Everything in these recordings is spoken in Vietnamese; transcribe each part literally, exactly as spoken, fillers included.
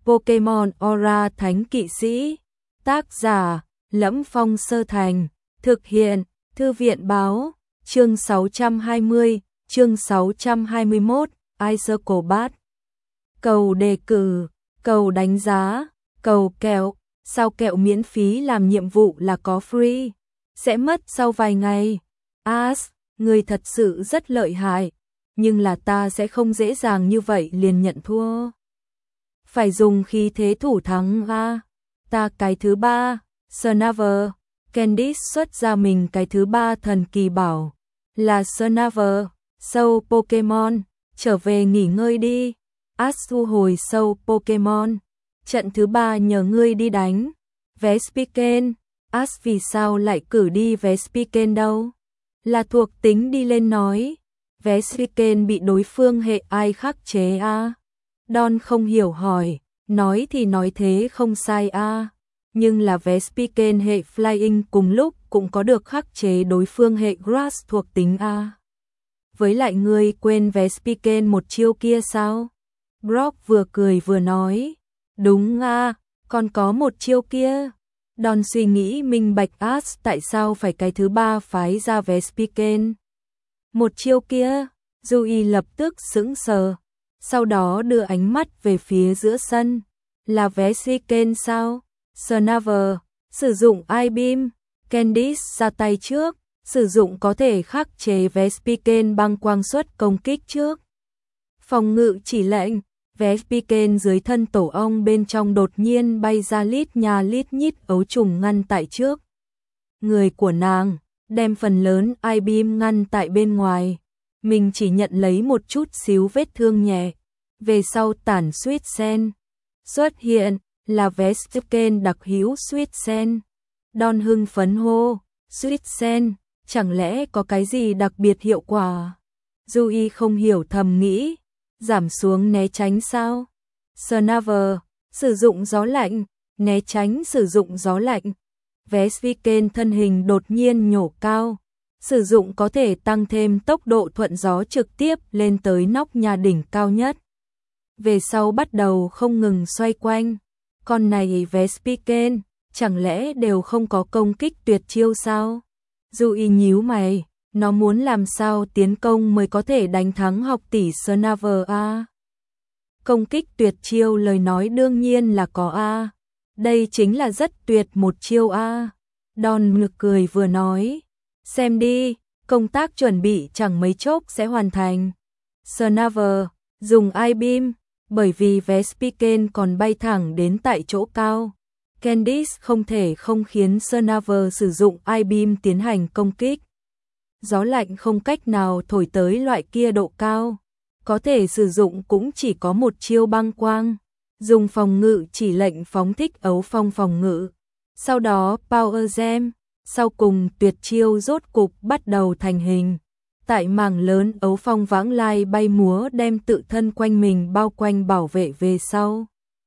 Pokemon Aura Thánh Kỵ Sĩ. Tác giả: Lẫm Phong Sơ Thành. Thực hiện: Thư viện báo. Chương sáu trăm hai mươi, chương sáu trăm hai mươi mốt, iCircle Bát. Cầu đề cử, cầu đánh giá, cầu kẹo. Sao kẹo miễn phí làm nhiệm vụ là có free? Sẽ mất sau vài ngày. As, người thật sự rất lợi hại, nhưng là ta sẽ không dễ dàng như vậy liền nhận thua. Phải dùng khí thế thủ thắng a. Ta cái thứ ba. Snover. Candice xuất ra mình cái thứ ba thần kỳ bảo là Snover. Sâu Pokemon, trở về nghỉ ngơi đi. As thu hồi sâu Pokemon. Trận thứ ba nhờ ngươi đi đánh. Vespiquen. As vì sao lại cử đi Vespiquen đâu? Là thuộc tính đi lên nói. Vespiquen bị đối phương hệ ai khắc chế a. À? Don không hiểu hỏi, nói thì nói thế không sai a. À? Nhưng là Vespiquen hệ Flying cùng lúc cũng có được khắc chế đối phương hệ Grass thuộc tính a. À? Với lại ngươi quên Vespiquen một chiêu kia sao? Brock vừa cười vừa nói, đúng a, à, còn có một chiêu kia. Don suy nghĩ minh bạch As tại sao phải cái thứ ba phái ra Vespiquen. Một chiêu kia, Yui lập tức sững sờ, sau đó đưa ánh mắt về phía giữa sân. Là Vespiquen sao? Snover, sử dụng I-Beam. Candice ra tay trước, sử dụng có thể khắc chế Vespiquen băng quang suất công kích trước. Phòng ngự chỉ lệnh, Vespiquen dưới thân tổ ong bên trong đột nhiên bay ra lít nhà lít nhít ấu trùng ngăn tại trước. Người của nàng đem phần lớn I-Beam ngăn tại bên ngoài, mình chỉ nhận lấy một chút xíu vết thương nhẹ. Về sau tản Sweet Sen xuất hiện, là Vespiquen đặc hữu Sweet Sen. Don hưng phấn hô, Sweet Sen, chẳng lẽ có cái gì đặc biệt hiệu quả? Yui không hiểu thầm nghĩ, giảm xuống né tránh sao? Snover, sử dụng gió lạnh, né tránh sử dụng gió lạnh. Vespiquen thân hình đột nhiên nhổ cao, sử dụng có thể tăng thêm tốc độ thuận gió trực tiếp lên tới nóc nhà đỉnh cao nhất. Về sau bắt đầu không ngừng xoay quanh. Con này Vespiquen, chẳng lẽ đều không có công kích tuyệt chiêu sao? Yui nhíu mày, nó muốn làm sao tiến công mới có thể đánh thắng học tỷ Snover a? Công kích tuyệt chiêu lời nói đương nhiên là có a. Đây chính là rất tuyệt một chiêu a. Don ngực cười vừa nói, xem đi, công tác chuẩn bị chẳng mấy chốc sẽ hoàn thành. Snover, dùng I-Beam, bởi vì Vespiquen còn bay thẳng đến tại chỗ cao. Candice không thể không khiến Snover sử dụng I-Beam tiến hành công kích. Gió lạnh không cách nào thổi tới loại kia độ cao, có thể sử dụng cũng chỉ có một chiêu băng quang. Dùng phòng ngự chỉ lệnh phóng thích ấu phong phòng ngự. Sau đó Power Gem, sau cùng tuyệt chiêu rốt cục bắt đầu thành hình. Tại mảng lớn ấu phong vãng lai bay múa đem tự thân quanh mình bao quanh bảo vệ về sau.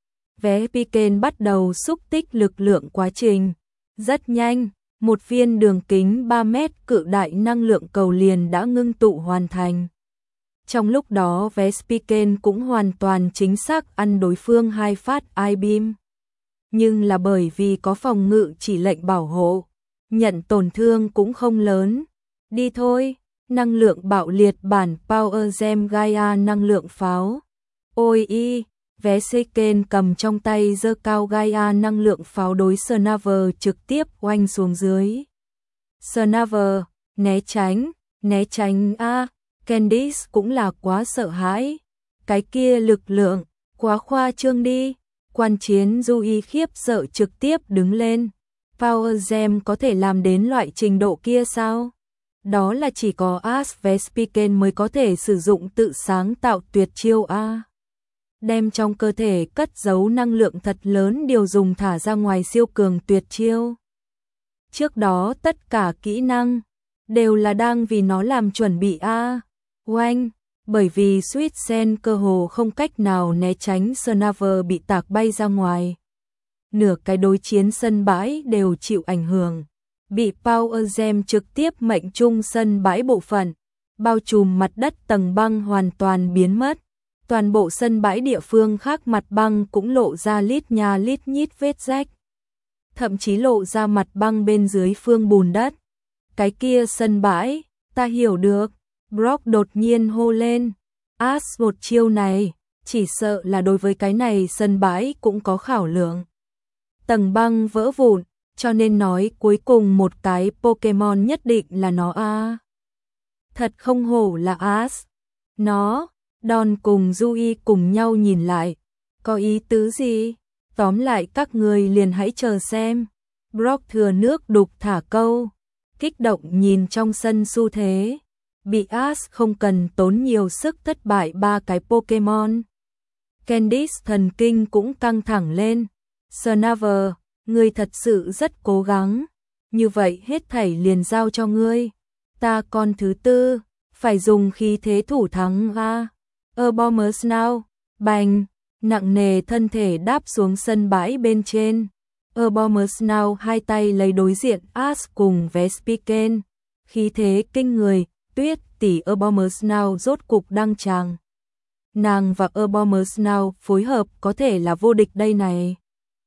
Vespiquen bắt đầu xúc tích lực lượng quá trình. Rất nhanh, một viên đường kính ba mét cự đại năng lượng cầu liền đã ngưng tụ hoàn thành. Trong lúc đó Vespiquen cũng hoàn toàn chính xác ăn đối phương hai phát I-Beam. Nhưng là bởi vì có phòng ngự chỉ lệnh bảo hộ, nhận tổn thương cũng không lớn. Đi thôi, năng lượng bạo liệt bản Power Gem Gaia năng lượng pháo. Ôi y, Vespiquen cầm trong tay giơ cao Gaia năng lượng pháo đối Snover trực tiếp oanh xuống dưới. Snover, né tránh, né tránh a. Candice cũng là quá sợ hãi. Cái kia lực lượng, quá khoa trương đi. Quan chiến Yui khiếp sợ trực tiếp đứng lên. Power Gem có thể làm đến loại trình độ kia sao? Đó là chỉ có As Vespiquen mới có thể sử dụng tự sáng tạo tuyệt chiêu a. Đem trong cơ thể cất giấu năng lượng thật lớn điều dùng thả ra ngoài siêu cường tuyệt chiêu. Trước đó tất cả kỹ năng đều là đang vì nó làm chuẩn bị a. Oanh, bởi vì Sweet Sen cơ hồ không cách nào né tránh Snover bị tạc bay ra ngoài. Nửa cái đối chiến sân bãi đều chịu ảnh hưởng, bị Power Gem trực tiếp mệnh trung sân bãi bộ phận, bao trùm mặt đất tầng băng hoàn toàn biến mất. Toàn bộ sân bãi địa phương khác mặt băng cũng lộ ra lít nha lít nhít vết rách. Thậm chí lộ ra mặt băng bên dưới phương bùn đất. Cái kia sân bãi, ta hiểu được. Brock đột nhiên hô lên. Ash một chiêu này, chỉ sợ là đối với cái này sân bãi cũng có khảo lượng. Tầng băng vỡ vụn, cho nên nói cuối cùng một cái Pokemon nhất định là nó a. À. Thật không hổ là Ash. Nó, Don cùng Yui cùng nhau nhìn lại. Có ý tứ gì? Tóm lại các người liền hãy chờ xem. Brock thừa nước đục thả câu. Kích động nhìn trong sân xu thế. Bị Ash không cần tốn nhiều sức thất bại ba cái Pokemon. Candice thần kinh cũng căng thẳng lên. Snover, ngươi thật sự rất cố gắng. Như vậy hết thảy liền giao cho ngươi. Ta con thứ tư, phải dùng khí thế thủ thắng a. Abomasnow, bành, nặng nề thân thể đáp xuống sân bãi bên trên. Abomasnow hai tay lấy đối diện Ash cùng Vespiquen. Khí thế kinh người, Tuyết tỷ Abomasnow rốt cục đăng tràng. Nàng và Abomasnow phối hợp có thể là vô địch đây này.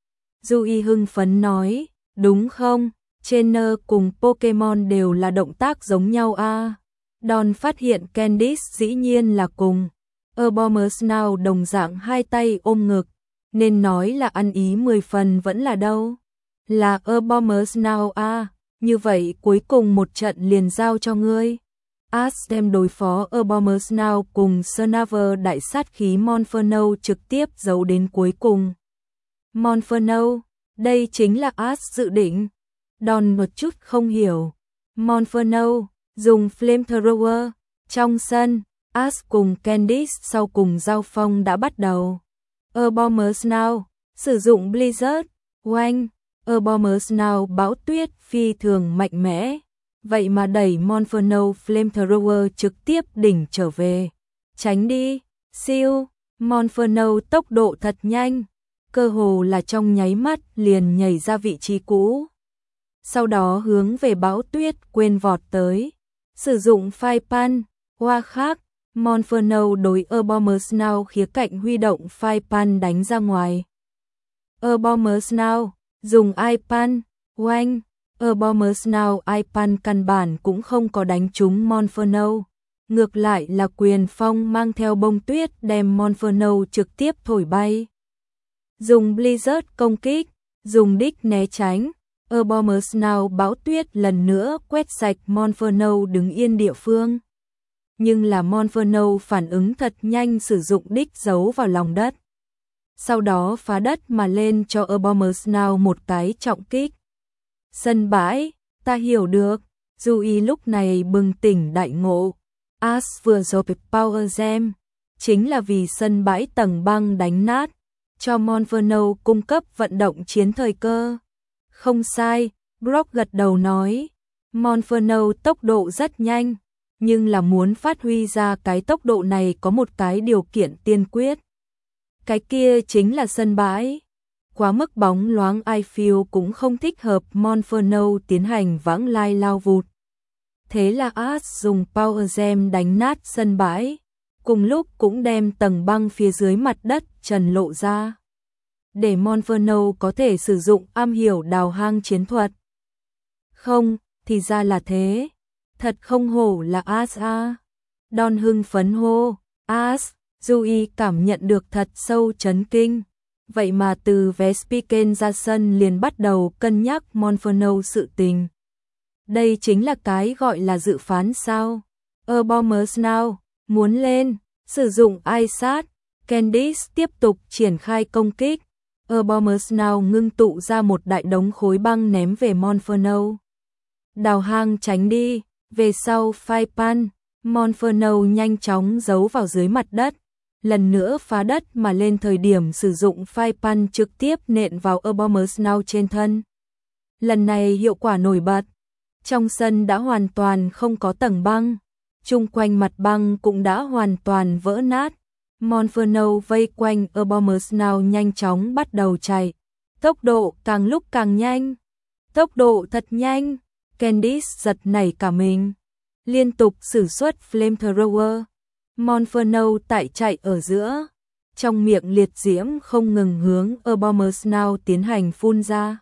Yui hưng phấn nói, đúng không? Trainer cùng Pokemon đều là động tác giống nhau a. À. Don phát hiện Candice dĩ nhiên là cùng. Abomasnow đồng dạng hai tay ôm ngực, nên nói là ăn ý mười phần vẫn là đâu. Là Abomasnow a, à. Như vậy cuối cùng một trận liền giao cho ngươi. Ash đem đối phó Abomasnow cùng Snover đại sát khí Monferno trực tiếp giấu đến cuối cùng. Monferno, đây chính là Ash dự định. Don một chút không hiểu. Monferno, dùng Flamethrower. Trong sân, Ash cùng Candice sau cùng giao phong đã bắt đầu. Abomasnow, sử dụng Blizzard, oanh. Abomasnow bão tuyết phi thường mạnh mẽ. Vậy mà đẩy Monferno Flamethrower trực tiếp đỉnh trở về. Tránh đi, siêu. Monferno tốc độ thật nhanh. Cơ hồ là trong nháy mắt liền nhảy ra vị trí cũ. Sau đó hướng về bão tuyết quên vọt tới. Sử dụng Fire Punch, hoa khác, Monferno đối Abomasnow khía cạnh huy động Fire Punch đánh ra ngoài. Abomasnow, dùng Ice Punch, oanh. Abomasnow Ice Punch căn bản cũng không có đánh trúng Monferno. Ngược lại là quyền phong mang theo bông tuyết đem Monferno trực tiếp thổi bay. Dùng Blizzard công kích, dùng đích né tránh. Abomasnow bão tuyết lần nữa quét sạch Monferno đứng yên địa phương. Nhưng là Monferno phản ứng thật nhanh sử dụng đích giấu vào lòng đất. Sau đó phá đất mà lên cho Abomasnow một cái trọng kích. Sân bãi, ta hiểu được. Yui lúc này bừng tỉnh đại ngộ. Ash vừa rồi Power Gem, chính là vì sân bãi tầng băng đánh nát, cho Monferno cung cấp vận động chiến thời cơ. Không sai, Brock gật đầu nói. Monferno tốc độ rất nhanh, nhưng là muốn phát huy ra cái tốc độ này có một cái điều kiện tiên quyết. Cái kia chính là sân bãi. Quá mức bóng loáng Ifield cũng không thích hợp Monferno tiến hành vãng lai lao vụt. Thế là Ash dùng Power Gem đánh nát sân bãi, cùng lúc cũng đem tầng băng phía dưới mặt đất trần lộ ra. Để Monferno có thể sử dụng am hiểu đào hang chiến thuật. Không, thì ra là thế. Thật không hổ là Ash a. Don hưng phấn hô, Ash, Yui cảm nhận được thật sâu chấn kinh. Vậy mà từ Vespiquen ra sân liền bắt đầu cân nhắc Monferno sự tình. Đây chính là cái gọi là dự phán sao. Abomasnow, muốn lên, sử dụng Ice Sát. Candice tiếp tục triển khai công kích. Abomasnow ngưng tụ ra một đại đống khối băng ném về Monferno. Đào hang tránh đi, về sau Fire Punch, Monferno nhanh chóng giấu vào dưới mặt đất. Lần nữa phá đất mà lên thời điểm sử dụng Fire Punch trực tiếp nện vào Abomasnow trên thân. Lần này hiệu quả nổi bật. Trong sân đã hoàn toàn không có tầng băng. Chung quanh mặt băng cũng đã hoàn toàn vỡ nát. Monferno vây quanh Abomasnow nhanh chóng bắt đầu chạy. Tốc độ càng lúc càng nhanh. Tốc độ thật nhanh. Candice giật nảy cả mình. Liên tục sử xuất Flamethrower. Monferno tại chạy ở giữa, trong miệng liệt diễm không ngừng hướng Abomasnow tiến hành phun ra.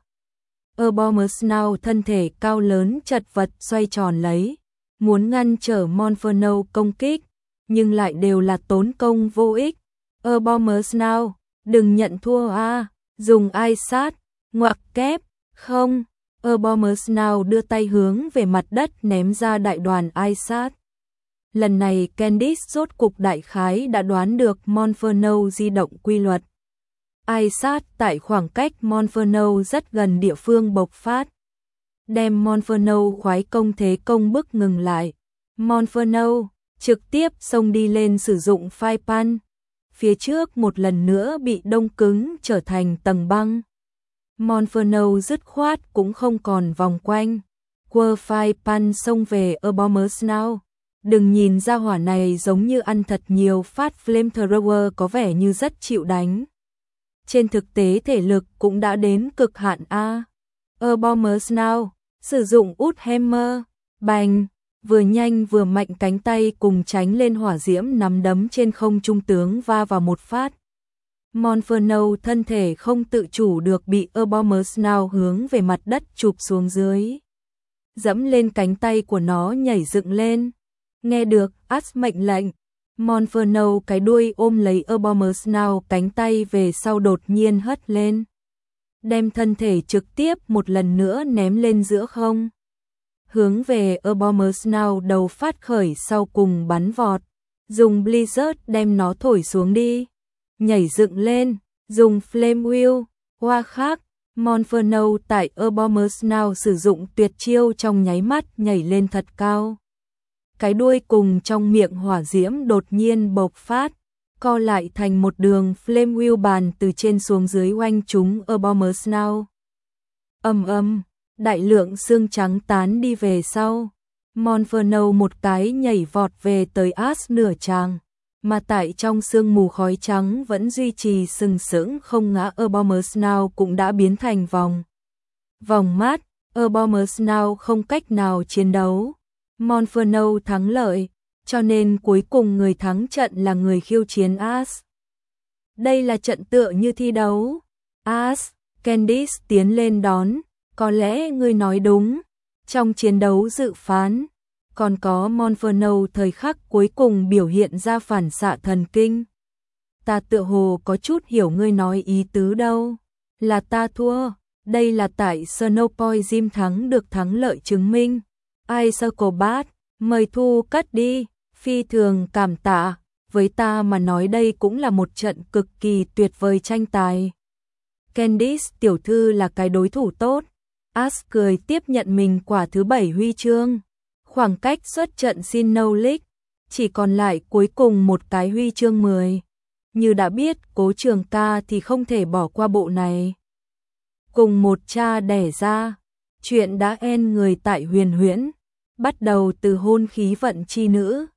Abomasnow thân thể cao lớn chật vật xoay tròn lấy, muốn ngăn trở Monferno công kích, nhưng lại đều là tốn công vô ích. Abomasnow, đừng nhận thua a, dùng ai sát, ngoặc kép, không. Abomasnow đưa tay hướng về mặt đất ném ra đại đoàn ai sát. Lần này Candice rốt cục đại khái đã đoán được Monferno di động quy luật. Ai sát tại khoảng cách Monferno rất gần địa phương bộc phát, đem Monferno khoái công thế công bức ngừng lại. Monferno trực tiếp xông đi lên sử dụng phai pan, phía trước một lần nữa bị đông cứng trở thành tầng băng. Monferno dứt khoát cũng không còn vòng quanh, quơ phai pan xông về Abomasnow. Đừng nhìn ra hỏa này giống như ăn thật nhiều phát flamethrower, có vẻ như rất chịu đánh. Trên thực tế thể lực cũng đã đến cực hạn a. Abomasnow sử dụng út hammer, bành, vừa nhanh vừa mạnh cánh tay cùng tránh lên hỏa diễm nắm đấm trên không trung tướng va vào một phát. Monferno thân thể không tự chủ được bị Abomasnow hướng về mặt đất chụp xuống dưới. Dẫm lên cánh tay của nó nhảy dựng lên. Nghe được As mệnh lệnh, Monferno cái đuôi ôm lấy Abomasnow cánh tay về sau đột nhiên hất lên, đem thân thể trực tiếp một lần nữa ném lên giữa không, hướng về Abomasnow đầu phát khởi sau cùng bắn vọt, dùng Blizzard đem nó thổi xuống đi, nhảy dựng lên, dùng Flame Wheel, hoa khác, Monferno tại Abomasnow sử dụng tuyệt chiêu trong nháy mắt nhảy lên thật cao. Cái đuôi cùng trong miệng hỏa diễm đột nhiên bộc phát, co lại thành một đường Flame Wheel bàn từ trên xuống dưới oanh trúng Abomasnow. Ầm ầm, đại lượng xương trắng tán đi về sau. Monferno một cái nhảy vọt về tới As nửa tràng, mà tại trong sương mù khói trắng vẫn duy trì sừng sững không ngã Abomasnow cũng đã biến thành vòng. Vòng mát, Abomasnow không cách nào chiến đấu. Monferno thắng lợi, cho nên cuối cùng người thắng trận là người khiêu chiến As. Đây là trận tựa như thi đấu. As, Candice tiến lên đón, có lẽ ngươi nói đúng. Trong chiến đấu dự phán, còn có Monferno thời khắc cuối cùng biểu hiện ra phản xạ thần kinh. Ta tựa hồ có chút hiểu ngươi nói ý tứ đâu. Là ta thua, đây là tại Snowpoint Gym thắng được thắng lợi chứng minh. Ai Circle Bat, mời thu cất đi, phi thường cảm tạ, với ta mà nói đây cũng là một trận cực kỳ tuyệt vời tranh tài. Candice tiểu thư là cái đối thủ tốt. As cười tiếp nhận mình quả thứ bảy huy chương. Khoảng cách xuất trận Sinnoh League, chỉ còn lại cuối cùng một cái huy chương mười. Như đã biết Cố Trường Ca thì không thể bỏ qua bộ này. Cùng một cha đẻ ra, chuyện đã end người tại Huyền Huyễn, bắt đầu từ hôn khí vận chi nữ.